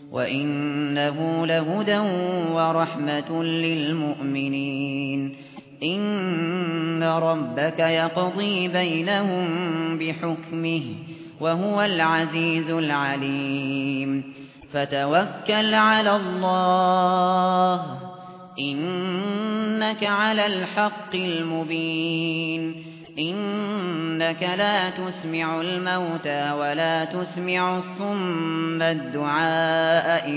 وإنه لهدى ورحمة للمؤمنين إن ربك يقضي بينهم بحكمه وهو العزيز العليم فتوكل على الله إنك على الحق المبين إنك لا تسمع الموتى ولا تسمع الصم الدعاء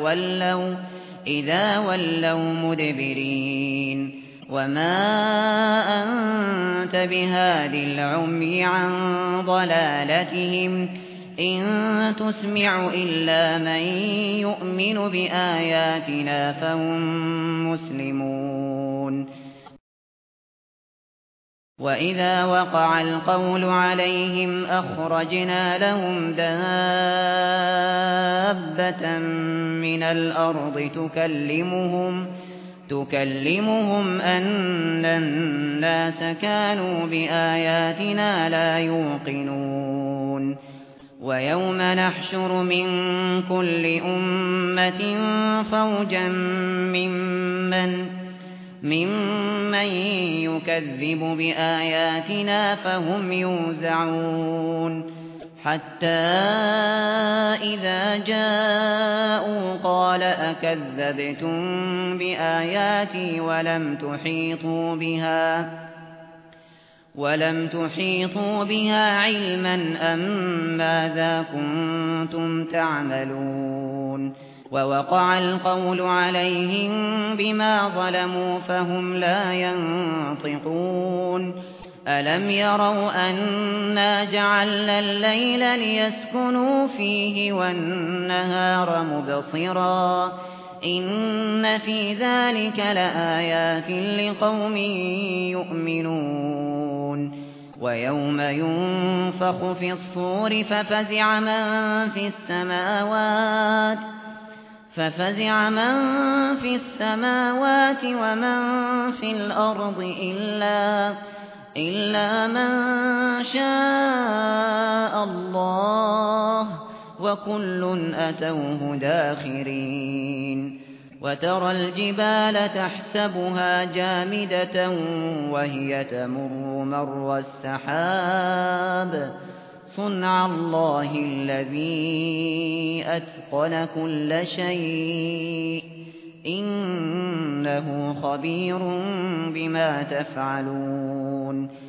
إذا ولوا مدبرين وما أنت بهاد العمي عن ضلالتهم إن تسمع إلا من يؤمن بآياتنا فهم مسلمون وإذا وقع القول عليهم أخرجنا لهم دابة من الأرض تكلمهم أن الناس كانوا بآياتنا لا يوقنون ويوم نحشر من كل أمة فوجا ممن يكذب بآياتنا فهم يوزعون حتى إذا جاءوا قال أكذبتم بآياتي ولم تحيطوا بها علما أم ماذا كنتم تعملون ووقع القول عليهم بما ظلموا فهم لا ينطقون ألم يروا أنا جعلنا الليل ليسكنوا فيه والنهار مبصرا إن في ذلك لآيات لقوم يؤمنون ويوم ينفخ في الصور ففزع من في السماوات ومن في الأرض إلا من شاء الله وكل أتوه داخرين وترى الجبال تحسبها جامدة وهي تمر مر السحاب صنع الله الذي أتقن كل شيء إنه خبير بما تفعلون